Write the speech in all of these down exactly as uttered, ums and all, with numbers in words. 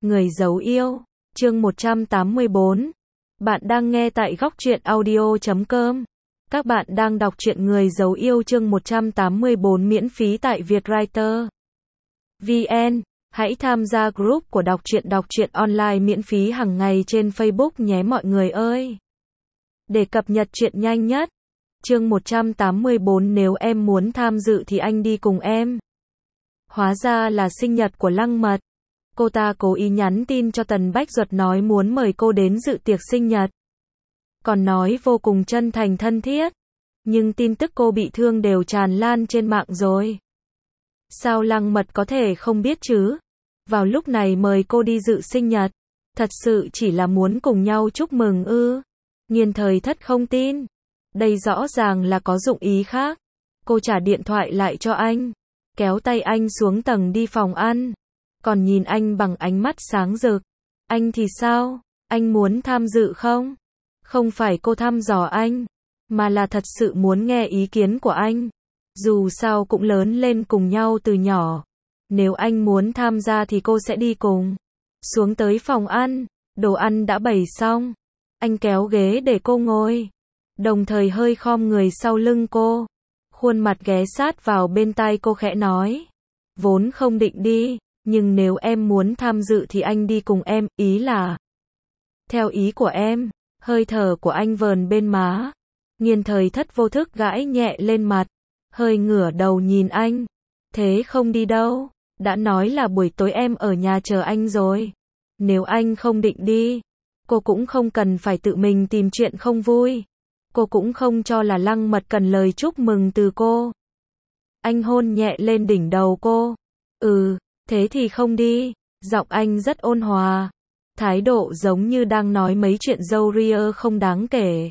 Người giấu yêu, chương một trăm tám mươi bốn. Bạn đang nghe tại góc truyện audio chấm com. Các bạn đang đọc truyện Người giấu yêu chương một trăm tám mươi bốn miễn phí tại Vietwriter. vê en. Hãy tham gia group của đọc truyện đọc truyện online miễn phí hàng ngày trên Facebook nhé mọi người ơi. Để cập nhật truyện nhanh nhất. Chương một trăm tám mươi bốn nếu em muốn tham dự thì anh đi cùng em. Hóa ra là sinh nhật của Lăng Mật. Cô ta cố ý nhắn tin cho Tần Bách Duật nói muốn mời cô đến dự tiệc sinh nhật. Còn nói vô cùng chân thành thân thiết. Nhưng tin tức cô bị thương đều tràn lan trên mạng rồi. Sao Lăng Mật có thể không biết chứ? Vào lúc này mời cô đi dự sinh nhật. Thật sự chỉ là muốn cùng nhau chúc mừng ư? Nghiên Thời Thất không tin. Đây rõ ràng là có dụng ý khác. Cô trả điện thoại lại cho anh. Kéo tay anh xuống tầng đi phòng ăn. Còn nhìn anh bằng ánh mắt sáng rực. Anh thì sao? Anh muốn tham dự không? Không phải cô thăm dò anh, mà là thật sự muốn nghe ý kiến của anh. Dù sao cũng lớn lên cùng nhau từ nhỏ. Nếu anh muốn tham gia thì cô sẽ đi cùng. Xuống tới phòng ăn, đồ ăn đã bày xong. Anh kéo ghế để cô ngồi. Đồng thời hơi khom người sau lưng cô. Khuôn mặt ghé sát vào bên tai cô khẽ nói. Vốn không định đi. Nhưng nếu em muốn tham dự thì anh đi cùng em, ý là theo ý của em. Hơi thở của anh vờn bên má. Nghiên Thời Thất vô thức gãi nhẹ lên mặt. Hơi ngửa đầu nhìn anh. Thế không đi đâu. Đã nói là buổi tối em ở nhà chờ anh rồi. Nếu anh không định đi, cô cũng không cần phải tự mình tìm chuyện không vui. Cô cũng không cho là Lăng Mật cần lời chúc mừng từ cô. Anh hôn nhẹ lên đỉnh đầu cô. Ừ. Thế thì không đi. Giọng anh rất ôn hòa. Thái độ giống như đang nói mấy chuyện râu ria không đáng kể.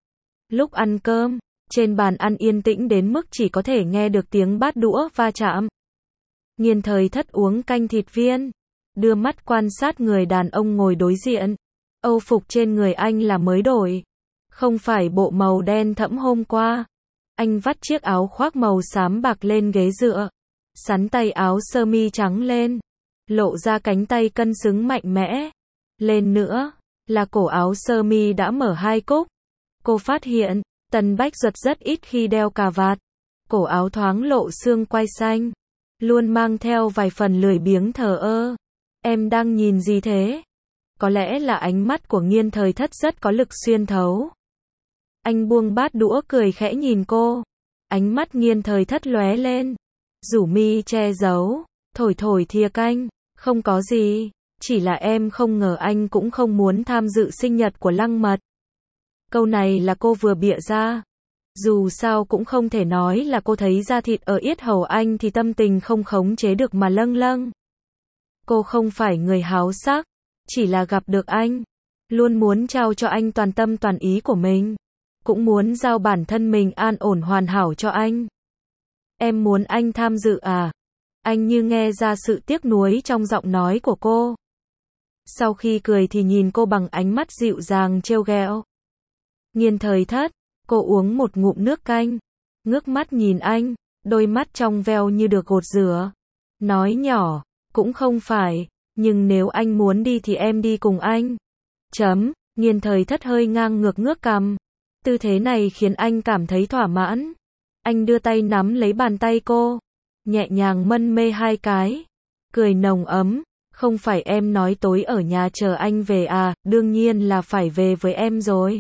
Lúc ăn cơm, trên bàn ăn yên tĩnh đến mức chỉ có thể nghe được tiếng bát đũa va chạm. Nghiên Thời Thất uống canh thịt viên. Đưa mắt quan sát người đàn ông ngồi đối diện. Âu phục trên người anh là mới đổi. Không phải bộ màu đen thẫm hôm qua. Anh vắt chiếc áo khoác màu xám bạc lên ghế dựa. Sắn tay áo sơ mi trắng lên, lộ ra cánh tay cân xứng mạnh mẽ. Lên nữa, là cổ áo sơ mi đã mở hai cúc. Cô phát hiện, Tần Bách Duật rất ít khi đeo cà vạt. Cổ áo thoáng lộ xương quai xanh, luôn mang theo vài phần lười biếng thờ ơ. Em đang nhìn gì thế? Có lẽ là ánh mắt của Nghiên Thời Thất rất có lực xuyên thấu. Anh buông bát đũa cười khẽ nhìn cô. Ánh mắt Nghiên Thời Thất lóe lên. Rủ mi che giấu, thổi thổi thìa canh, không có gì, chỉ là em không ngờ anh cũng không muốn tham dự sinh nhật của Lăng Mật. Câu này là cô vừa bịa ra. Dù sao cũng không thể nói là cô thấy da thịt ở yết hầu anh thì tâm tình không khống chế được mà lâng lâng. Cô không phải người háo sắc, chỉ là gặp được anh, luôn muốn trao cho anh toàn tâm toàn ý của mình, cũng muốn giao bản thân mình an ổn hoàn hảo cho anh. Em muốn anh tham dự à? Anh như nghe ra sự tiếc nuối trong giọng nói của cô. Sau khi cười thì nhìn cô bằng ánh mắt dịu dàng trêu ghẹo. Nghiên Thời Thất, cô uống một ngụm nước canh, ngước mắt nhìn anh, đôi mắt trong veo như được gột rửa. Nói nhỏ, cũng không phải, nhưng nếu anh muốn đi thì em đi cùng anh. Chấm, Nghiên Thời Thất hơi ngang ngược ngước cằm. Tư thế này khiến anh cảm thấy thỏa mãn. Anh đưa tay nắm lấy bàn tay cô, nhẹ nhàng mân mê hai cái, cười nồng ấm, không phải em nói tối ở nhà chờ anh về à, đương nhiên là phải về với em rồi.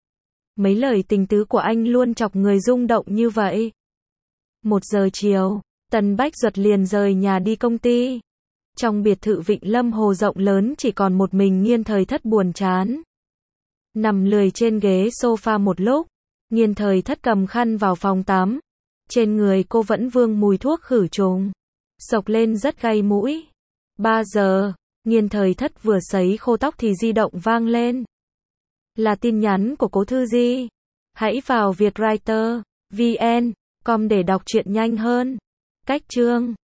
Mấy lời tình tứ của anh luôn chọc người rung động như vậy. Một giờ chiều, Tần Bách Duật liền rời nhà đi công ty. Trong biệt thự Vịnh Lâm Hồ rộng lớn chỉ còn một mình Nghiên Thời Thất buồn chán. Nằm lười trên ghế sofa một lúc. Nghiên Thời Thất cầm khăn vào phòng tắm. Trên người cô vẫn vương mùi thuốc khử trùng. Xộc lên rất gay mũi. ba giờ, Nghiên Thời Thất vừa sấy khô tóc thì di động vang lên. Là tin nhắn của Cố Thư Di. Hãy vào Vietwriter, vê en, com để đọc truyện nhanh hơn. Cách chương